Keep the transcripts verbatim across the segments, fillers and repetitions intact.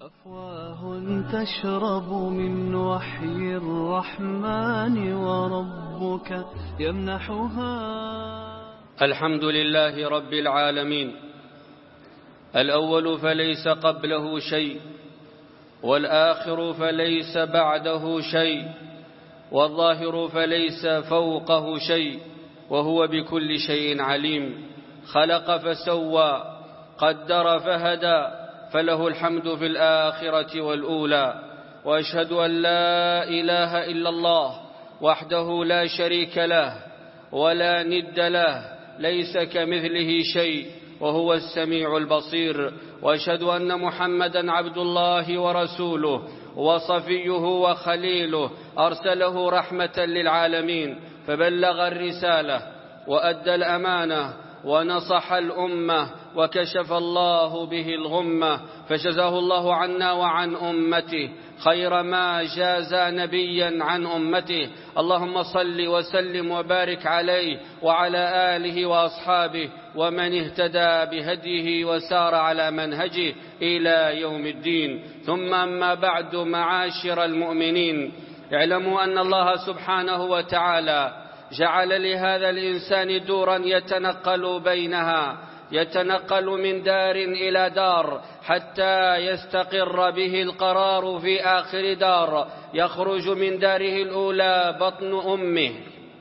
أفواه تشرب من وحي الرحمن وربك يمنحها. الحمد لله رب العالمين، الأول فليس قبله شيء، والآخر فليس بعده شيء، والظاهر فليس فوقه شيء، وهو بكل شيء عليم. خلق فسوى، قدر فهدى، فله الحمد في الآخرة والأولى. وأشهد أن لا إله إلا الله وحده لا شريك له ولا ند له، ليس كمثله شيء وهو السميع البصير. وأشهد أن محمدًا عبد الله ورسوله وصفيه وخليله، أرسله رحمة للعالمين، فبلغ الرسالة وأدى الأمانة ونصح الأمة، وكشف الله به الغمة، فجزاه الله عنا وعن أمته خير ما جاز نبيا عن أمته. اللهم صل وسلم وبارك عليه وعلى آله وأصحابه ومن اهتدى بهديه وسار على منهجه إلى يوم الدين. ثم أما بعد، معاشر المؤمنين، اعلموا أن الله سبحانه وتعالى جعل لهذا الإنسان دورا يتنقل بينها، يتنقل من دار إلى دار حتى يستقر به القرار في آخر دار. يخرج من داره الأولى بطن أمه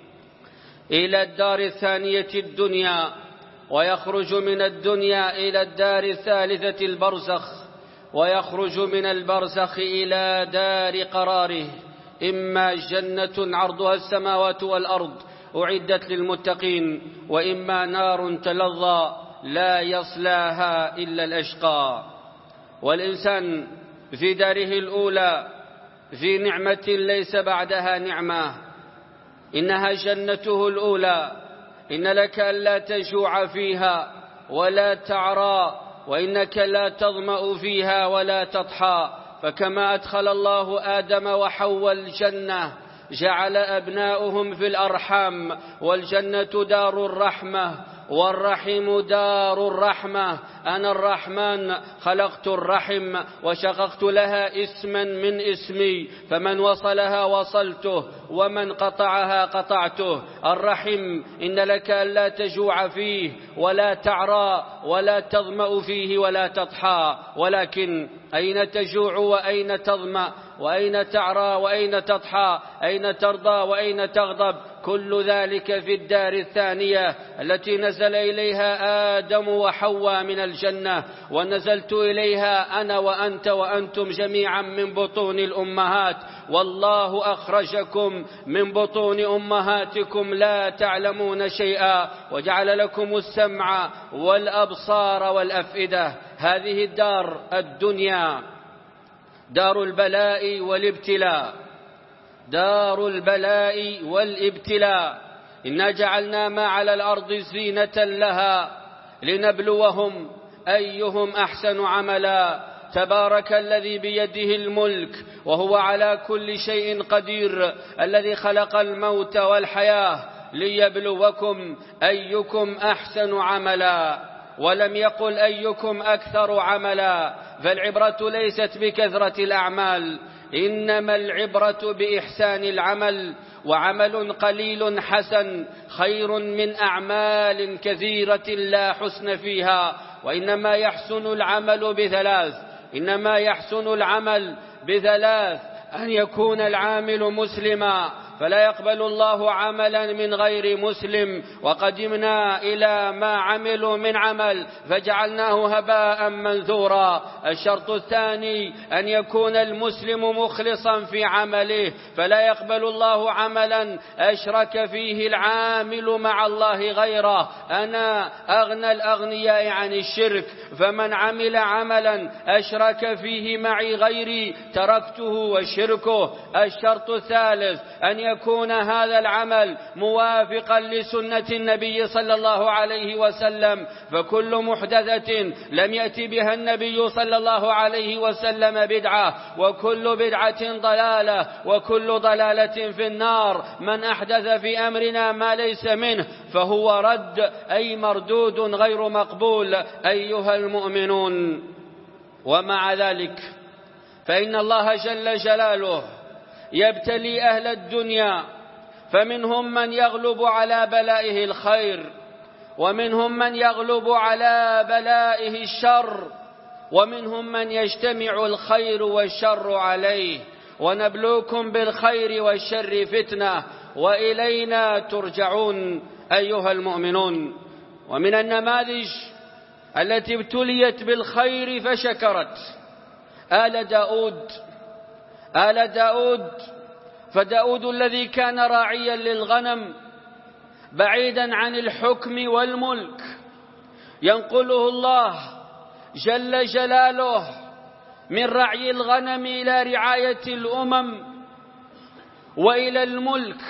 إلى الدار الثانية الدنيا، ويخرج من الدنيا إلى الدار الثالثة البرزخ، ويخرج من البرزخ إلى دار قراره، إما جنة عرضها السماوات والأرض أعدت للمتقين، وإما نار تلظى لا يصلاها إلا الأشقى. والإنسان في داره الأولى في نعمة ليس بعدها نعمة، إنها جنته الأولى. إن لك ألا تجوع فيها ولا تعرى، وإنك لا تظمأ فيها ولا تضحى. فكما أدخل الله آدم وحواء الجنة جعل أبناؤهم في الأرحام، والجنة دار الرحمة والرحم دار الرحمة. أنا الرحمن خلقت الرحم وشققت لها اسما من اسمي، فمن وصلها وصلته ومن قطعها قطعته. الرحم إن لك ألا تجوع فيه ولا تعرى ولا تظمأ فيه ولا تضحى، ولكن أين تجوع وأين تظمأ وأين تعرى وأين تضحى؟ أين ترضى وأين تغضب؟ كل ذلك في الدار الثانية التي نزل إليها آدم وحواء من الجنة، ونزلت إليها أنا وأنت وأنتم جميعا من بطون الأمهات. والله أخرجكم من بطون أمهاتكم لا تعلمون شيئا، وجعل لكم السمع والأبصار والأفئدة. هذه الدار الدنيا دار البلاء والابتلاء، دار البلاء والابتلاء. إنا جعلنا ما على الأرض زينة لها لنبلوهم أيهم أحسن عملا. تبارك الذي بيده الملك وهو على كل شيء قدير، الذي خلق الموت والحياة ليبلوكم أيكم أحسن عملا، ولم يقل أيكم أكثر عملا. فالعبرة ليست بكثرة الأعمال، إنما العبرة بإحسان العمل. وعمل قليل حسن خير من أعمال كثيرة لا حسن فيها. وإنما يحسن العمل بثلاث، إنما يحسن العمل بثلاث: أن يكون العامل مسلما، فلا يقبل الله عملا من غير مسلم، وقدمنا إلى ما عملوا من عمل فجعلناه هباء منثورا. الشرط الثاني: أن يكون المسلم مخلصا في عمله، فلا يقبل الله عملا أشرك فيه العامل مع الله غيره. أنا أغنى الأغنياء عن الشرك، فمن عمل عملا أشرك فيه معي غيري تركته وشركه. الشرط الثالث: أن يكون هذا العمل موافقا لسنة النبي صلى الله عليه وسلم، فكل محدثة لم يأت بها النبي صلى الله عليه وسلم بدعة، وكل بدعة ضلالة، وكل ضلالة في النار. من أحدث في أمرنا ما ليس منه فهو رد، أي مردود غير مقبول. أيها المؤمنون، ومع ذلك فإن الله جل جلاله يبتلي أهل الدنيا، فمنهم من يغلب على بلائه الخير، ومنهم من يغلب على بلائه الشر، ومنهم من يجتمع الخير والشر عليه. ونبلوكم بالخير والشر فتنة وإلينا ترجعون أيها المؤمنون. ومن النماذج التي ابتليت بالخير فشكرت آل داود آل داود فداود الذي كان راعيا للغنم بعيدا عن الحكم والملك، ينقله الله جل جلاله من رعي الغنم إلى رعاية الأمم وإلى الملك.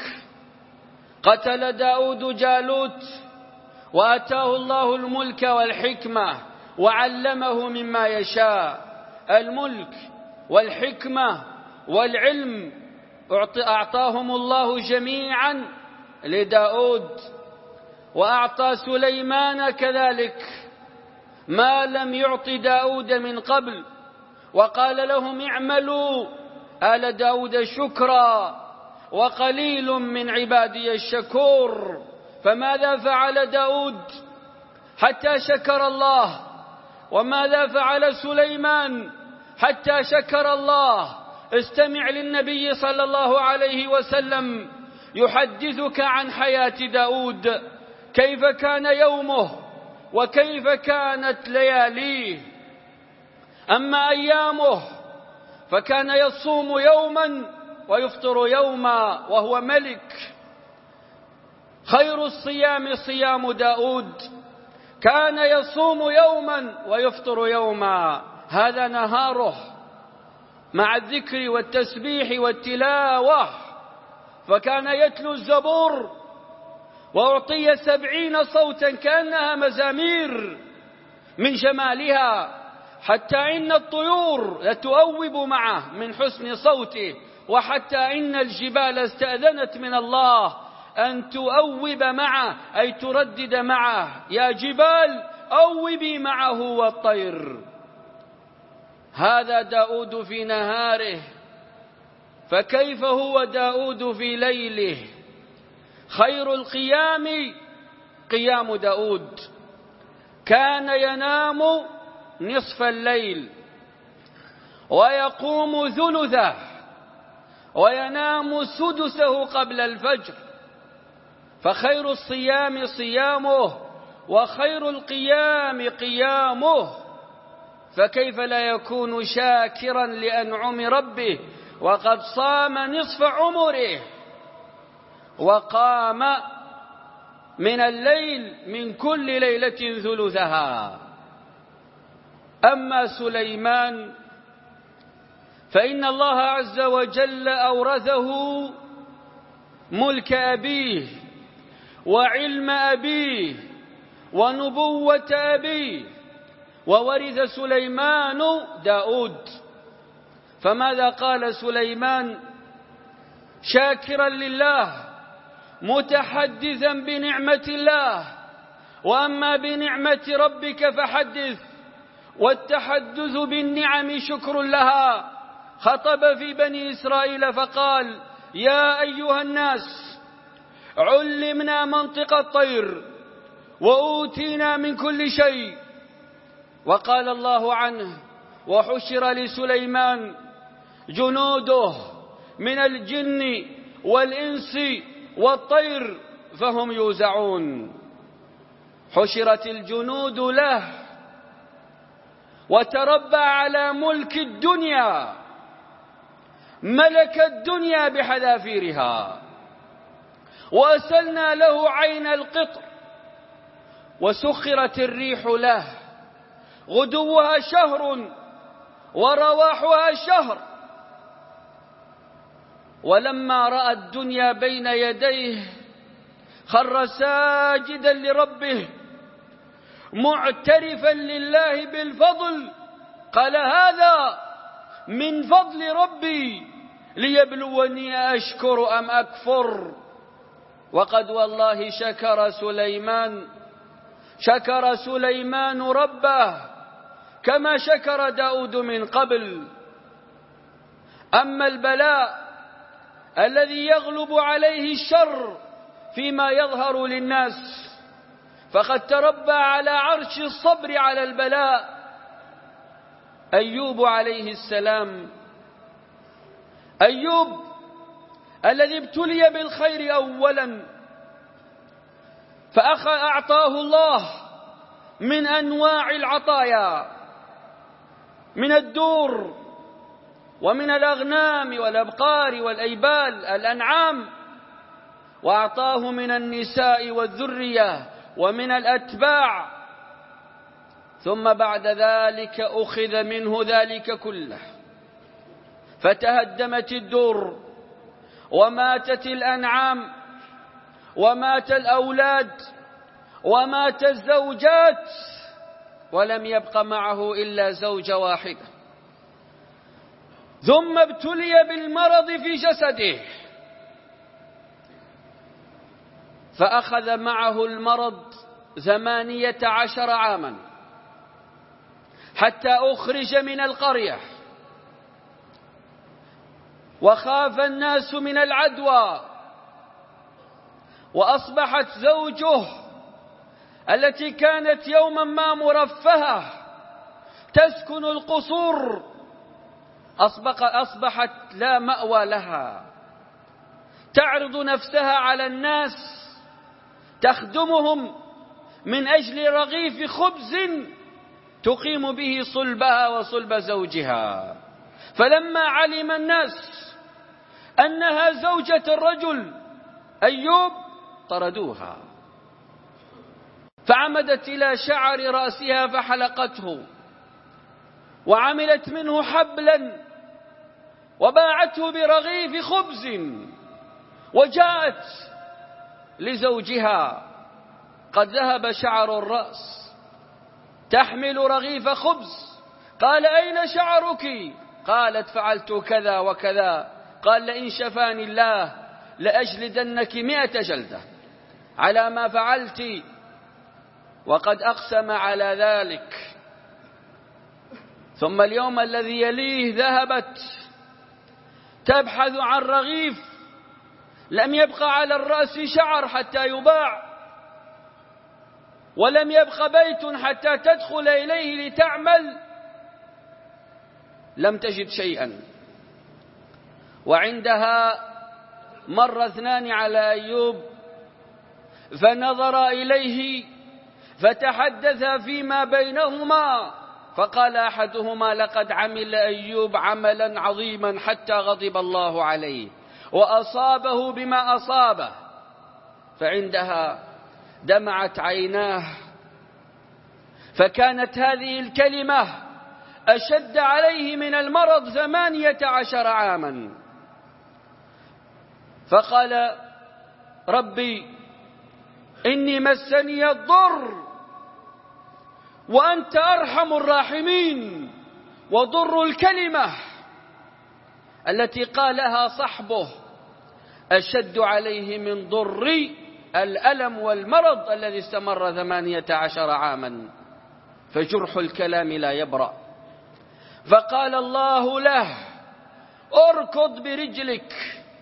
قتل داود جالوت وأتاه الله الملك والحكمة وعلمه مما يشاء. الملك والحكمة والعلم أعطاهم الله جميعا لداود، وأعطى سليمان كذلك ما لم يعط داود من قبل، وقال لهم اعملوا آل داود شكرا وقليل من عبادي الشكور. فماذا فعل داود حتى شكر الله؟ وماذا فعل سليمان حتى شكر الله؟ استمع للنبي صلى الله عليه وسلم يحدثك عن حياة داود، كيف كان يومه وكيف كانت لياليه. أما أيامه فكان يصوم يوما ويفطر يوما وهو ملك. خير الصيام صيام داود، كان يصوم يوما ويفطر يوما، هذا نهاره مع الذكر والتسبيح والتلاوة. فكان يتلو الزبور وأعطي سبعين صوتا كأنها مزامير من جمالها، حتى إن الطيور لتؤوب معه من حسن صوته، وحتى إن الجبال استأذنت من الله أن تؤوب معه، أي تردد معه، يا جبال أوبي معه والطير. هذا داود في نهاره، فكيف هو داود في ليله؟ خير القيام قيام داود، كان ينام نصف الليل ويقوم ثلثه وينام سدسه قبل الفجر. فخير الصيام صيامه وخير القيام قيامه، فكيف لا يكون شاكرا لأنعم ربه وقد صام نصف عمره وقام من الليل من كل ليلة ثلثها. أما سليمان فإن الله عز وجل أورثه ملك أبيه وعلم أبيه ونبوة أبيه، وورث سليمان داود. فماذا قال سليمان شاكرا لله متحدثا بنعمة الله؟ وأما بنعمة ربك فحدث، والتحدث بالنعم شكر لها. خطب في بني إسرائيل فقال يا أيها الناس علمنا منطق الطير وأوتينا من كل شيء. وقال الله عنه وحشر لسليمان جنوده من الجن والإنس والطير فهم يوزعون. حشرت الجنود له وتربى على ملك الدنيا، ملك الدنيا بحذافيرها. وأسلنا له عين القطر وسخرت الريح له، غدوها شهر ورواحها شهر. ولما رأى الدنيا بين يديه خر ساجدا لربه معترفا لله بالفضل، قال هذا من فضل ربي ليبلوني أشكر أم أكفر. وقد والله شكر سليمان شكر سليمان ربه كما شكر داود من قبل. أما البلاء الذي يغلب عليه الشر فيما يظهر للناس فقد تربى على عرش الصبر على البلاء أيوب عليه السلام. أيوب الذي ابتلي بالخير أولا فأعطاه الله من أنواع العطايا من الدور ومن الأغنام والأبقار والأيبال الأنعام، وأعطاه من النساء والذرية ومن الأتباع، ثم بعد ذلك أخذ منه ذلك كله فتهدمت الدور وماتت الأنعام ومات الأولاد ومات الزوجات ولم يبق معه إلا زوجة واحدة. ثم ابتلي بالمرض في جسده فأخذ معه المرض ثمانية عشر عاما حتى أخرج من القرية، وخاف الناس من العدوى، وأصبحت زوجه التي كانت يوما ما مرفهة تسكن القصور أصبحت لا مأوى لها، تعرض نفسها على الناس تخدمهم من أجل رغيف خبز تقيم به صلبها وصلب زوجها. فلما علم الناس أنها زوجة الرجل أيوب طردوها، فعمدت إلى شعر رأسها فحلقته وعملت منه حبلا وباعته برغيف خبز، وجاءت لزوجها قد ذهب شعر الرأس تحمل رغيف خبز. قال: أين شعرك؟ قالت: فعلت كذا وكذا. قال: لئن شفاني الله لأجلدنك مئة جلدة على ما فعلت، وقد أقسم على ذلك. ثم اليوم الذي يليه ذهبت تبحث عن رغيف، لم يبقى على الرأس شعر حتى يباع، ولم يبق بيت حتى تدخل إليه لتعمل، لم تجد شيئا. وعندها مر اثنان على أيوب فنظر إليه فتحدثا فيما بينهما، فقال أحدهما: لقد عمل أيوب عملا عظيما حتى غضب الله عليه وأصابه بما أصابه. فعندها دمعت عيناه، فكانت هذه الكلمة أشد عليه من المرض ثمانية عشر عاما. فقال: ربي إني مسني الضر وأنت أرحم الراحمين، وضر الكلمة التي قالها صحبه أشد عليه من ضر الألم والمرض الذي استمر ثمانية عشر عاما، فجرح الكلام لا يبرأ. فقال الله له: اركض برجلك،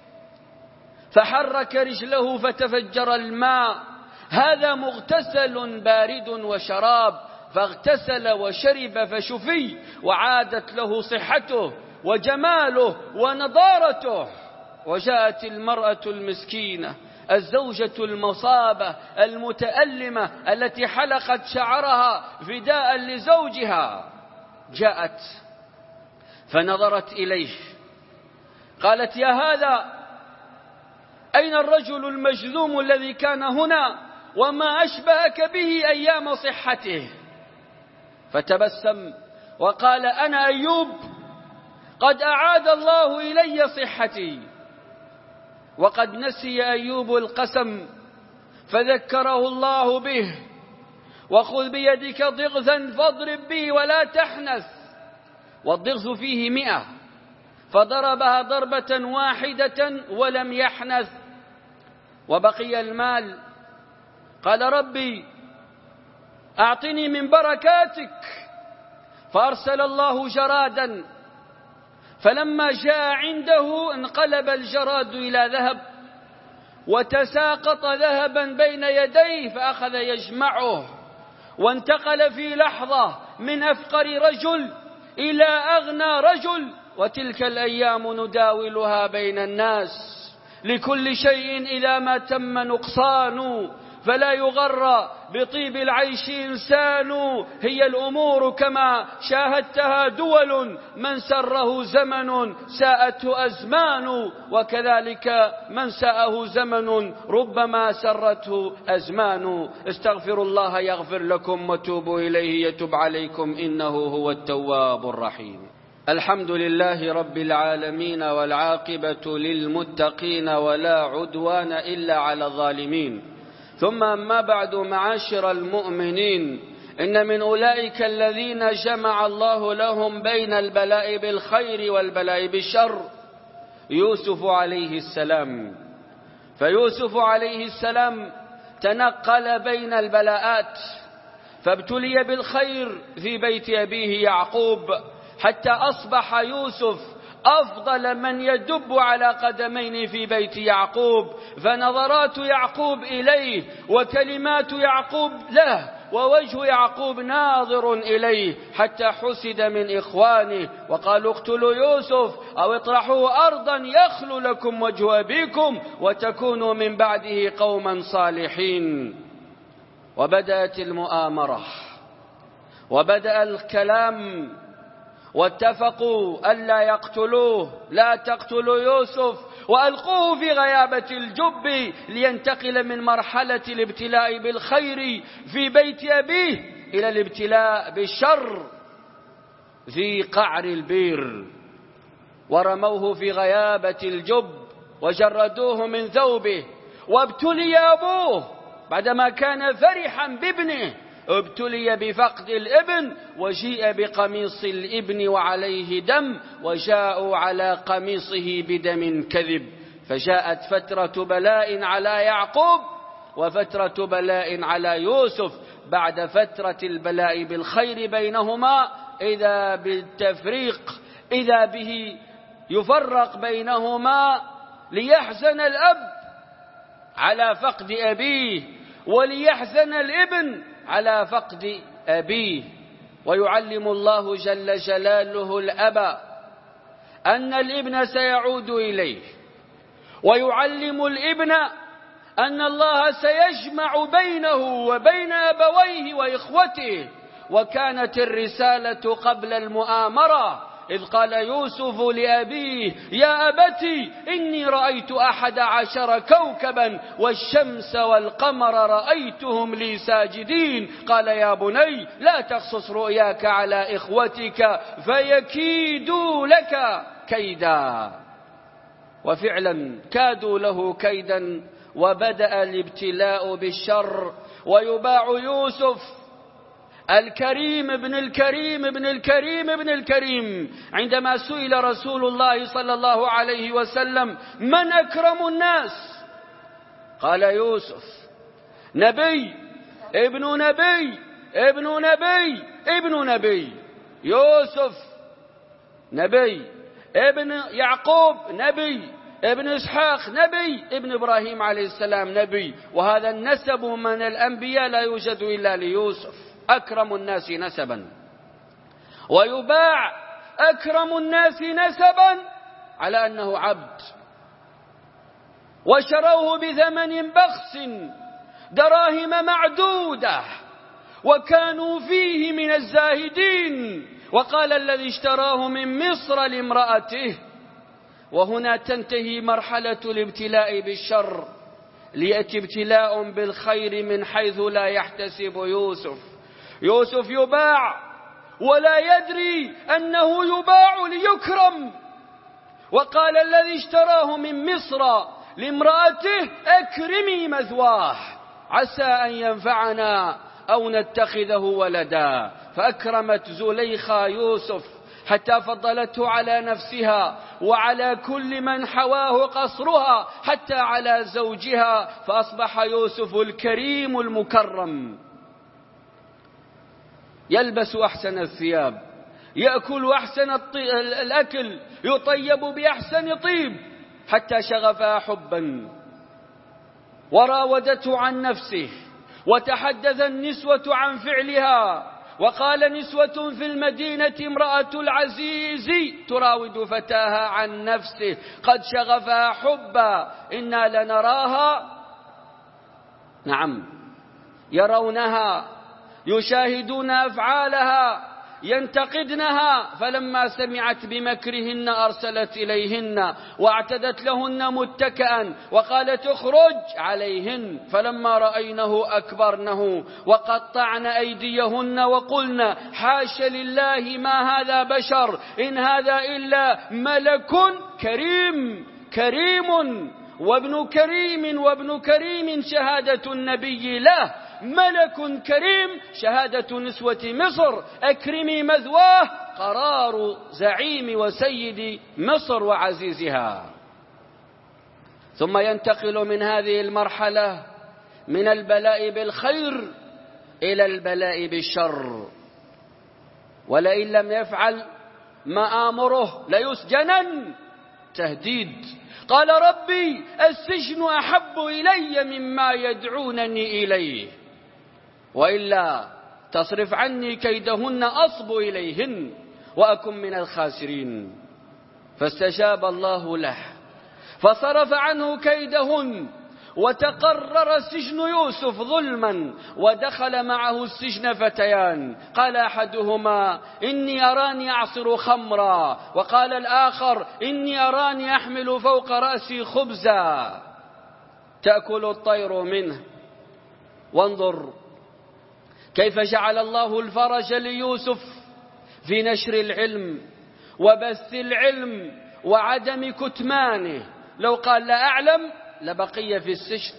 فحرك رجله فتفجر الماء، هذا مغتسل بارد وشراب، فاغتسل وشرب فشفي، وعادت له صحته وجماله ونضارته. وجاءت المرأة المسكينة الزوجة المصابة المتألمة التي حلقت شعرها فداء لزوجها، جاءت فنظرت إليه قالت: يا هذا، أين الرجل المجذوم الذي كان هنا وما أشبهك به أيام صحته؟ فتبسم وقال: أنا أيوب، قد أعاد الله إلي صحتي. وقد نسي أيوب القسم فذكره الله به: وخذ بيدك ضغثا فاضرب به ولا تحنث. والضغث فيه مئة، فضربها ضربة واحدة ولم يحنث، وبقي المال. قال: ربي أعطني من بركاتك. فأرسل الله جرادا فلما جاء عنده انقلب الجراد إلى ذهب وتساقط ذهبا بين يديه، فأخذ يجمعه، وانتقل في لحظة من أفقر رجل إلى أغنى رجل. وتلك الأيام نداولها بين الناس، لكل شيء إذا ما تم نقصان، فلا يغر بطيب العيش إنسان. هي الأمور كما شاهدتها دول، من سره زمن ساءته أزمان، وكذلك من ساءه زمن ربما سرته أزمان. استغفروا الله يغفر لكم وتوبوا إليه يتب عليكم إنه هو التواب الرحيم. الحمد لله رب العالمين، والعاقبة للمتقين، ولا عدوان إلا على الظالمين. ثم أما بعد، معاشر المؤمنين، إن من أولئك الذين جمع الله لهم بين البلاء بالخير والبلاء بالشر يوسف عليه السلام. فيوسف عليه السلام تنقل بين البلاءات، فابتلي بالخير في بيت أبيه يعقوب، حتى أصبح يوسف أفضل من يدب على قدمين في بيت يعقوب. فنظرات يعقوب إليه وكلمات يعقوب له ووجه يعقوب ناظر إليه، حتى حسد من إخوانه وقالوا اقتلوا يوسف أو اطرحوه أرضا يخل لكم وجه أبيكم وتكونوا من بعده قوما صالحين. وبدأت المؤامرة وبدأ الكلام، واتفقوا ألا يقتلوه، لا تقتلوا يوسف، وألقوه في غيابة الجب لينتقل من مرحلة الابتلاء بالخير في بيت أبيه إلى الابتلاء بالشر في قعر البير. ورموه في غيابة الجب وجردوه من ثوبه. وابتلي أبوه بعدما كان فرحا بابنه، ابتلي بفقد الابن، وجيء بقميص الابن وعليه دم، وجاءوا على قميصه بدم كذب. فجاءت فترة بلاء على يعقوب وفترة بلاء على يوسف. بعد فترة البلاء بالخير بينهما إذا بالتفريق، إذا به يفرق بينهما، ليحزن الأب على فقد أبيه وليحزن الابن على فقد أبيه. ويعلم الله جل جلاله الأب أن الابن سيعود إليه، ويعلم الابن أن الله سيجمع بينه وبين أبويه وإخوته. وكانت الرسالة قبل المؤامرة، إذ قال يوسف لأبيه يا أبتي إني رأيت أحد عشر كوكبا والشمس والقمر رأيتهم لي ساجدين. قال يا بني لا تقصص رؤياك على إخوتك فيكيدوا لك كيدا. وفعلا كادوا له كيدا، وبدأ الابتلاء بالشر. ويباع يوسف الكريم ابن الكريم ابن الكريم ابن الكريم. عندما سئل رسول الله صلى الله عليه وسلم من أكرم الناس، قال يوسف نبي ابن نبي ابن نبي ابن نبي. يوسف نبي، ابن يعقوب نبي، ابن إسحاق نبي، ابن إبراهيم عليه السلام نبي. وهذا النسب من الأنبياء لا يوجد إلا ليوسف، أكرم الناس نسبا. ويباع أكرم الناس نسبا على أنه عبد، وشروه بثمن بخس دراهم معدودة، وكانوا فيه من الزاهدين. وقال الذي اشتراه من مصر لامرأته. وهنا تنتهي مرحلة الابتلاء بالشر، ليأتي ابتلاء بالخير من حيث لا يحتسب يوسف. يوسف يباع ولا يدري أنه يباع ليكرم. وقال الذي اشتراه من مصر لامرأته أكرمي مثواه عسى أن ينفعنا أو نتخذه ولدا. فأكرمت زليخا يوسف حتى فضلته على نفسها وعلى كل من حواه قصرها، حتى على زوجها، فأصبح يوسف الكريم المكرم، يلبس أحسن الثياب، يأكل أحسن الأكل، يطيب بأحسن طيب، حتى شغفها حبا وراودته عن نفسه. وتحدث النسوة عن فعلها، وقال نسوة في المدينة امرأة العزيز تراود فتاها عن نفسه قد شغفها حبا إنا لنراها، نعم، يرونها، يشاهدون أفعالها، ينتقدنها. فلما سمعت بمكرهن أرسلت إليهن واعتدت لهن متكئا وقالت اخرج عليهن. فلما رأينه أكبرنه وقطعن أيديهن وقلن حاش لله ما هذا بشر إن هذا إلا ملك كريم. كريم وابن كريم وابن كريم شهادة النبي له، ملك كريم شهادة نسوة مصر أكرمي مثواه قرار زعيم وسيد مصر وعزيزها. ثم ينتقل من هذه المرحلة من البلاء بالخير إلى البلاء بالشر، ولئن لم يفعل ما آمره ليسجنن. تهديد. قال ربي السجن أحب إلي مما يدعونني إليه، وإلا تصرف عني كيدهن أصب إليهن وأكن من الخاسرين. فاستجاب الله له فصرف عنه كيدهن، وتقرر سجن يوسف ظلما، ودخل معه السجن فتيان. قال أحدهما إني أراني أعصر خمرا، وقال الآخر إني أراني أحمل فوق رأسي خبزا تأكل الطير منه. وانظر كيف جعل الله الفرج ليوسف في نشر العلم وبث العلم وعدم كتمانه. لو قال لا أعلم لبقي في السجن،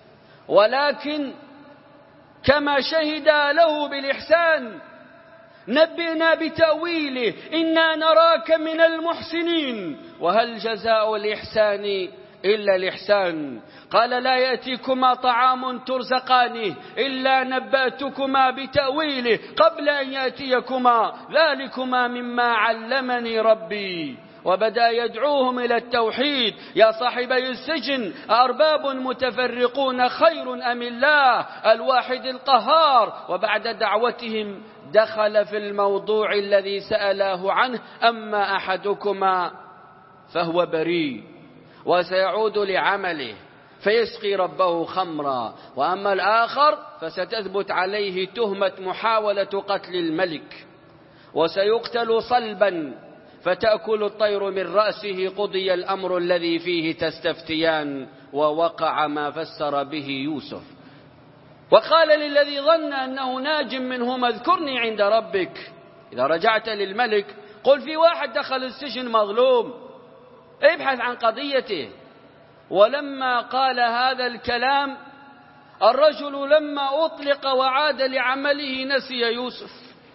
ولكن كما شهد له بالإحسان نبئنا بتأويله إنا نراك من المحسنين وهل جزاء الإحسان إلا الإحسان. قال لا يأتيكما طعام ترزقانه إلا نبأتكما بتأويله قبل أن يأتيكما ذلكما مما علمني ربي. وبدأ يدعوهم إلى التوحيد. يا صاحبي السجن أرباب متفرقون خير أم الله الواحد القهار. وبعد دعوتهم دخل في الموضوع الذي سألاه عنه أما أحدكما فهو بريء وسيعود لعمله فيسقي ربه خمرا، وأما الآخر فستثبت عليه تهمة محاولة قتل الملك وسيقتل صلبا فتأكل الطير من رأسه. قضي الأمر الذي فيه تستفتيان، ووقع ما فسر به يوسف. وقال للذي ظن أنه ناج منهما اذكرني عند ربك. إذا رجعت للملك قل في واحد دخل السجن مظلوم، ابحث عن قضيته. ولما قال هذا الكلام الرجل لما أطلق وعاد لعمله نسي يوسف.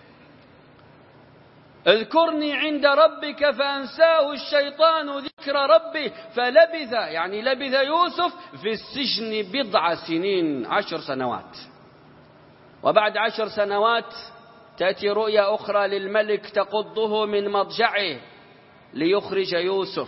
اذكرني عند ربك فأنساه الشيطان ذكر ربه فلبث، يعني لبث يوسف في السجن بضع سنين، عشر سنوات. وبعد عشر سنوات تأتي رؤيا أخرى للملك تقضه من مضجعه ليخرج يوسف.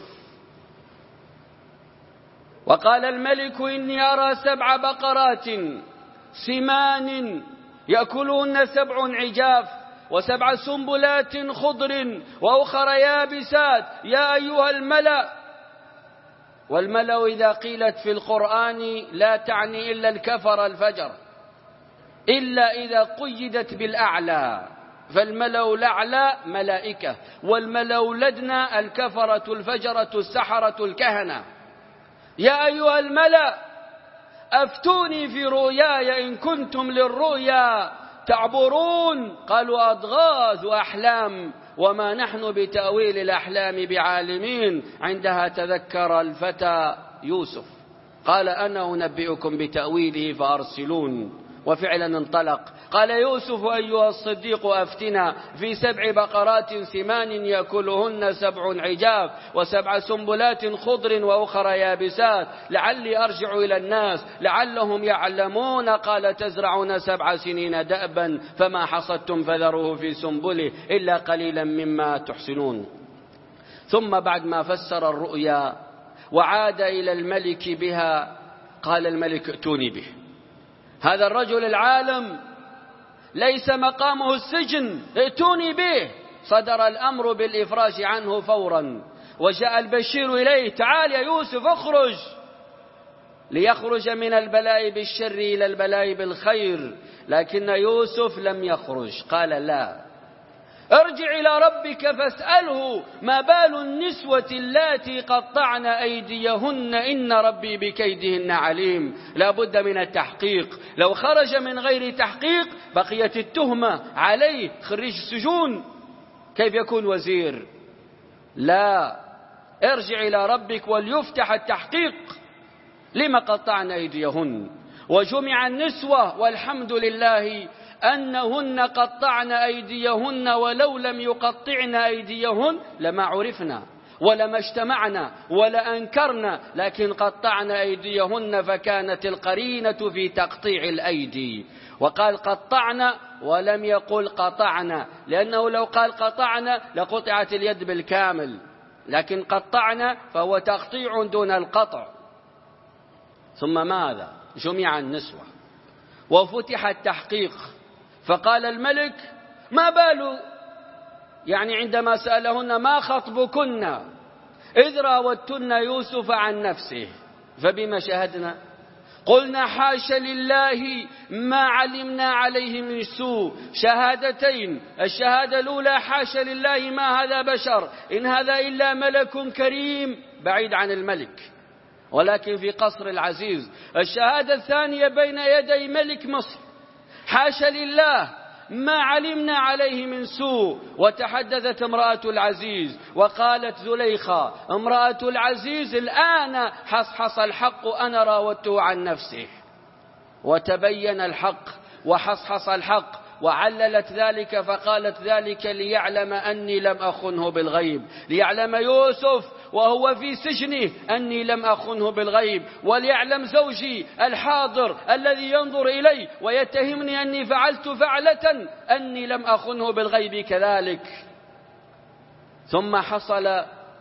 وقال الملك إني أرى سبع بقرات سمان يأكلهن سبع عجاف وسبع سنبلات خضر وأخر يابسات يا أيها الملأ. والملأ إذا قيلت في القرآن لا تعني إلا الكفر الفجر، إلا إذا قيدت بالأعلى، فالملأ الأعلى ملائكة، والملأ لدنا الكفرة الفجرة السحرة الكهنة. يا أيها الملأ أفتوني في رؤياي إن كنتم للرؤيا تعبرون. قالوا أضغاث أحلام وما نحن بتأويل الأحلام بعالمين. عندها تذكر الفتى يوسف قال أنا أنبئكم بتأويله فأرسلون. وفعلا انطلق. قال يوسف أيها الصديق أفتنا في سبع بقرات سمان يأكلهن سبع عجاف وسبع سنبلات خضر وأخرى يابسات لعلي أرجع إلى الناس لعلهم يعلمون. قال تزرعون سبع سنين دأبا فما حصدتم فذروه في سنبله إلا قليلا مما تحسنون. ثم بعد ما فسر الرؤيا وعاد إلى الملك بها قال الملك ائتوني به. هذا الرجل العالم ليس مقامه السجن، ائتوني به. صدر الأمر بالإفراج عنه فورا، وجاء البشير إليه تعال يا يوسف اخرج، ليخرج من البلاء بالشر إلى البلاء بالخير. لكن يوسف لم يخرج، قال لا، ارجع إلى ربك فاسأله ما بال النسوة اللاتي قطعن أيديهن إن ربي بكيدهن عليم. لا بد من التحقيق. لو خرج من غير تحقيق بقيت التهمة عليه، خريج السجون، كيف يكون وزير؟ لا، ارجع إلى ربك وليفتح التحقيق. لما قطعن أيديهن؟ وجمع النسوة والحمد لله أنهن قطعن أيديهن، ولو لم يقطعن أيديهن لما عرفنا ولما اجتمعنا ولا أنكرنا، لكن قطعن أيديهن فكانت القرينة في تقطيع الأيدي. وقال قطعنا ولم يقل قطعنا، لأنه لو قال قطعنا لقطعت اليد بالكامل، لكن قطعنا فهو تقطيع دون القطع. ثم ماذا؟ جمع النسوة وفتح التحقيق، فقال الملك ما بال، يعني عندما سألهن ما خطبكن إذ راوتن يوسف عن نفسه فبما شهدنا؟ قلنا حاش لله ما علمنا عليه من سوء. شهادتين، الشهادة الأولى حاش لله ما هذا بشر إن هذا إلا ملك كريم بعيد عن الملك ولكن في قصر العزيز. الشهادة الثانية بين يدي ملك مصر، حاش لله ما علمنا عليه من سوء. وتحدثت امرأة العزيز وقالت زليخة امرأة العزيز الآن حصحص الحق أنا راودته عن نفسه، وتبين الحق وحصحص الحق، وعللت ذلك فقالت ذلك ليعلم أني لم أخنه بالغيب، ليعلم يوسف وهو في سجنه أني لم أخنه بالغيب، وليعلم زوجي الحاضر الذي ينظر إلي ويتهمني أني فعلت فعلة أني لم أخنه بالغيب كذلك. ثم حصل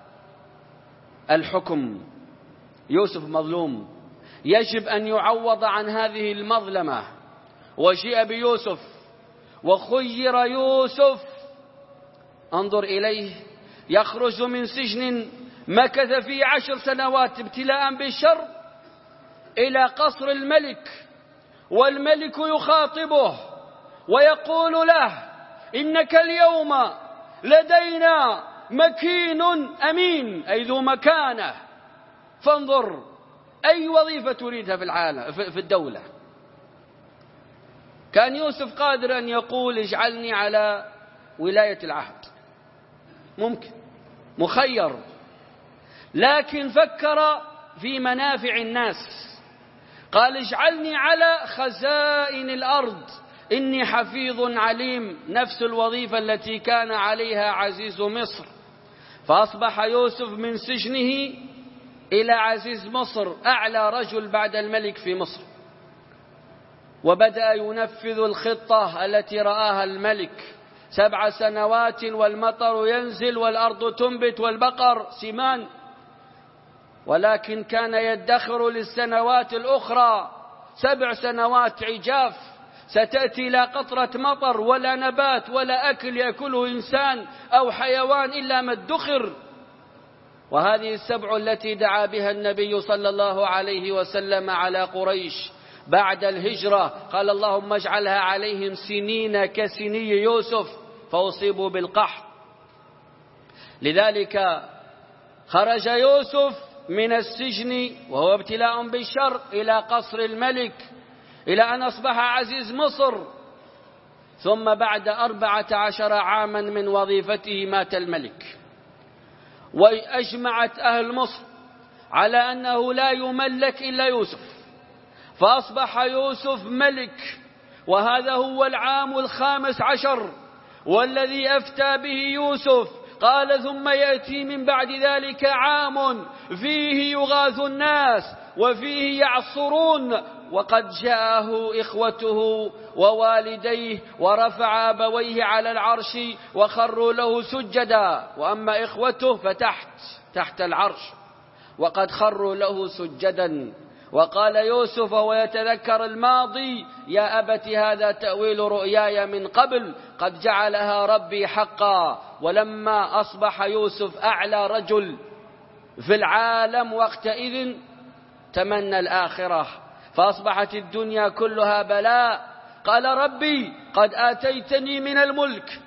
الحكم، يوسف مظلوم يجب أن يعوض عن هذه المظلمة، وجيء بيوسف وخير يوسف. انظر إليه يخرج من سجن مكث فيه عشر سنوات ابتلاء بالشر إلى قصر الملك، والملك يخاطبه ويقول له إنك اليوم لدينا مكين أمين، أي ذو مكانة. فانظر أي وظيفة تريدها في العالم في الدولة. كان يوسف قادر أن يقول اجعلني على ولاية العهد، ممكن، مخير، لكن فكر في منافع الناس، قال اجعلني على خزائن الأرض إني حفيظ عليم، نفس الوظيفة التي كان عليها عزيز مصر. فأصبح يوسف من سجنه إلى عزيز مصر، أعلى رجل بعد الملك في مصر، وبدأ ينفذ الخطة التي رآها الملك. سبع سنوات والمطر ينزل والأرض تنبت والبقر سمان، ولكن كان يدخر للسنوات الأخرى سبع سنوات عجاف ستأتي لا قطرة مطر ولا نبات ولا أكل يأكله إنسان أو حيوان إلا ما ادخر. وهذه السبع التي دعا بها النبي صلى الله عليه وسلم على قريش بعد الهجرة، قال اللهم اجعلها عليهم سنين كسني يوسف فأصيبوا بالقحط. لذلك خرج يوسف من السجن وهو ابتلاء بالشر إلى قصر الملك إلى أن أصبح عزيز مصر. ثم بعد أربعة عشر عاما من وظيفته مات الملك، وأجمعت أهل مصر على أنه لا يملك إلا يوسف، فأصبح يوسف ملك وهذا هو العام الخامس عشر والذي أفتى به يوسف. قال ثم يأتي من بعد ذلك عام فيه يغاث الناس وفيه يعصرون وقد جاءه إخوته ووالديه ورفع أبويه على العرش وخروا له سجدا، وأما إخوته فتحت تحت العرش وقد خروا له سجدا. وقال يوسف ويتذكر الماضي: يا أبت هذا تأويل رؤياي من قبل قد جعلها ربي حقا. ولما أصبح يوسف أعلى رجل في العالم وقتئذ تمنى الآخرة، فأصبحت الدنيا كلها بلاء. قال: ربي قد آتيتني من الملك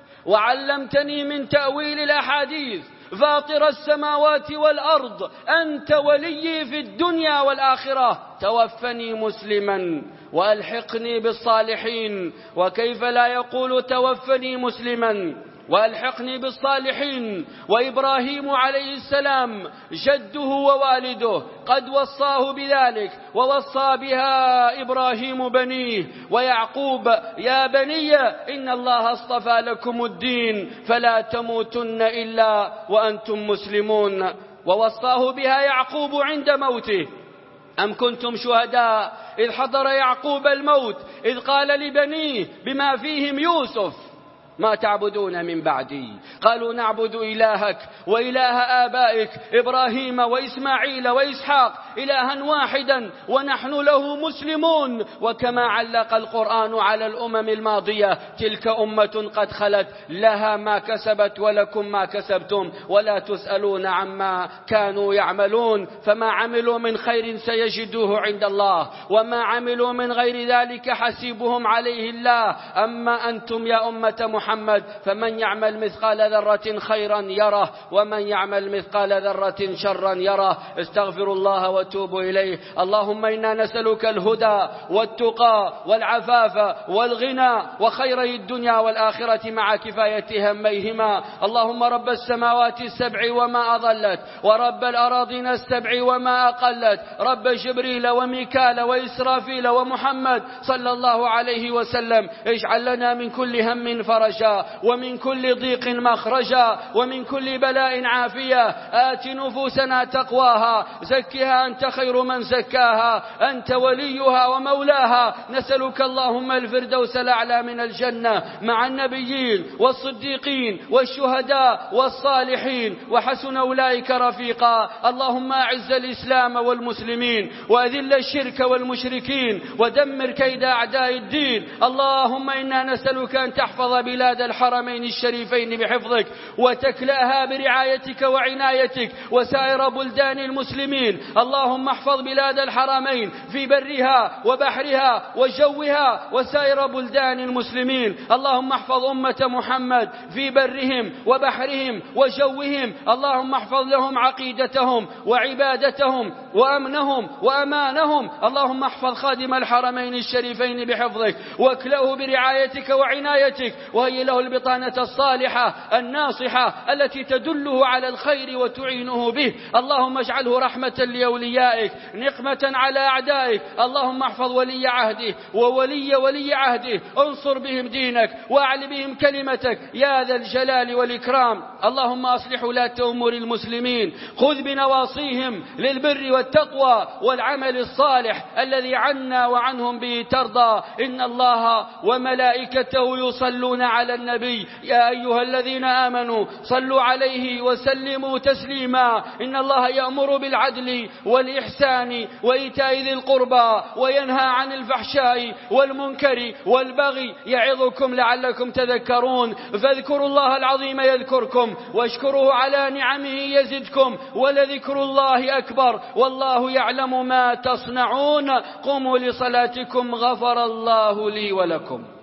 وعلمتني من تأويل الأحاديث، فاطر السماوات والأرض، أنت ولي في الدنيا والآخرة، توفني مسلما وألحقني بالصالحين. وكيف لا يقول توفني مسلما وألحقني بالصالحين وإبراهيم عليه السلام جده ووالده قد وصاه بذلك، ووصى بها إبراهيم بنيه ويعقوب: يا بني إن الله اصطفى لكم الدين فلا تموتن إلا وأنتم مسلمون. ووصاه بها يعقوب عند موته. أم كنتم شهداء إذ حضر يعقوب الموت إذ قال لبنيه بما فيهم يوسف: ما تعبدون من بعدي؟ قالوا: نعبد إلهك وإله آبائك إبراهيم وإسماعيل وإسحاق إلها واحدا ونحن له مسلمون. وكما علق القرآن على الأمم الماضية: تلك أمة قد خلت لها ما كسبت ولكم ما كسبتم ولا تسألون عما كانوا يعملون. فما عملوا من خير سيجدوه عند الله، وما عملوا من غير ذلك حسيبهم عليه الله. أما أنتم يا أمة محمد محمد فمن يعمل مثقال ذرة خيرا يره ومن يعمل مثقال ذرة شرا يره. استغفروا الله وتوبوا إليه. اللهم إنا نسألك الهدى والتقى والعفاف والغنى وخيري الدنيا والآخرة مع كفاية هميهما. اللهم رب السماوات السبع وما أضلت، ورب الأراضين السبع وما أقلت، رب جبريل وميكال وإسرافيل ومحمد صلى الله عليه وسلم، اجعل لنا من كل هم فرجا ومن كل ضيق مخرجا ومن كل بلاء عافية. آت نفوسنا تقواها، زكها أنت خير من زكاها، أنت وليها ومولاها. نسألك اللهم الفردوس الأعلى من الجنة مع النبيين والصديقين والشهداء والصالحين وحسن أولئك رفيقا. اللهم أعز الإسلام والمسلمين وأذل الشرك والمشركين ودمر كيد أعداء الدين. اللهم إنا نسألك أن تحفظ بلاد الحرمين الشريفين بحفظك وتكلأها برعايتك وعنايتك وسائر بلدان المسلمين. اللهم احفظ بلاد الحرمين في برها وبحرها وجوها وسائر بلدان المسلمين. اللهم احفظ أمة محمد في برهم وبحرهم وجوهم. اللهم احفظ لهم عقيدتهم وعبادتهم وأمنهم وأمانهم. اللهم احفظ خادم الحرمين الشريفين بحفظك واكلأه برعايتك وعنايتك، وهي له البطانة الصالحة الناصحة التي تدله على الخير وتعينه به. اللهم اجعله رحمة لأوليائك نقمة على أعدائك. اللهم احفظ ولي عهده وولي ولي عهده، انصر بهم دينك واعل بهم كلمتك يا ذا الجلال والإكرام. اللهم أصلح ولاة أمور المسلمين، خذ بنواصيهم للبر والتقوى والعمل الصالح الذي عنا وعنهم به ترضى. إن الله وملائكته يصلون على النبي يا أيها الذين آمنوا صلوا عليه وسلموا تسليما. إن الله يأمر بالعدل والإحسان وإيتاء ذي القربى وينهى عن الفحشاء والمنكر والبغي يعظكم لعلكم تذكرون. فاذكروا الله العظيم يذكركم واشكروه على نعمه يزدكم ولذكر الله أكبر والله يعلم ما تصنعون. قوموا لصلاتكم غفر الله لي ولكم.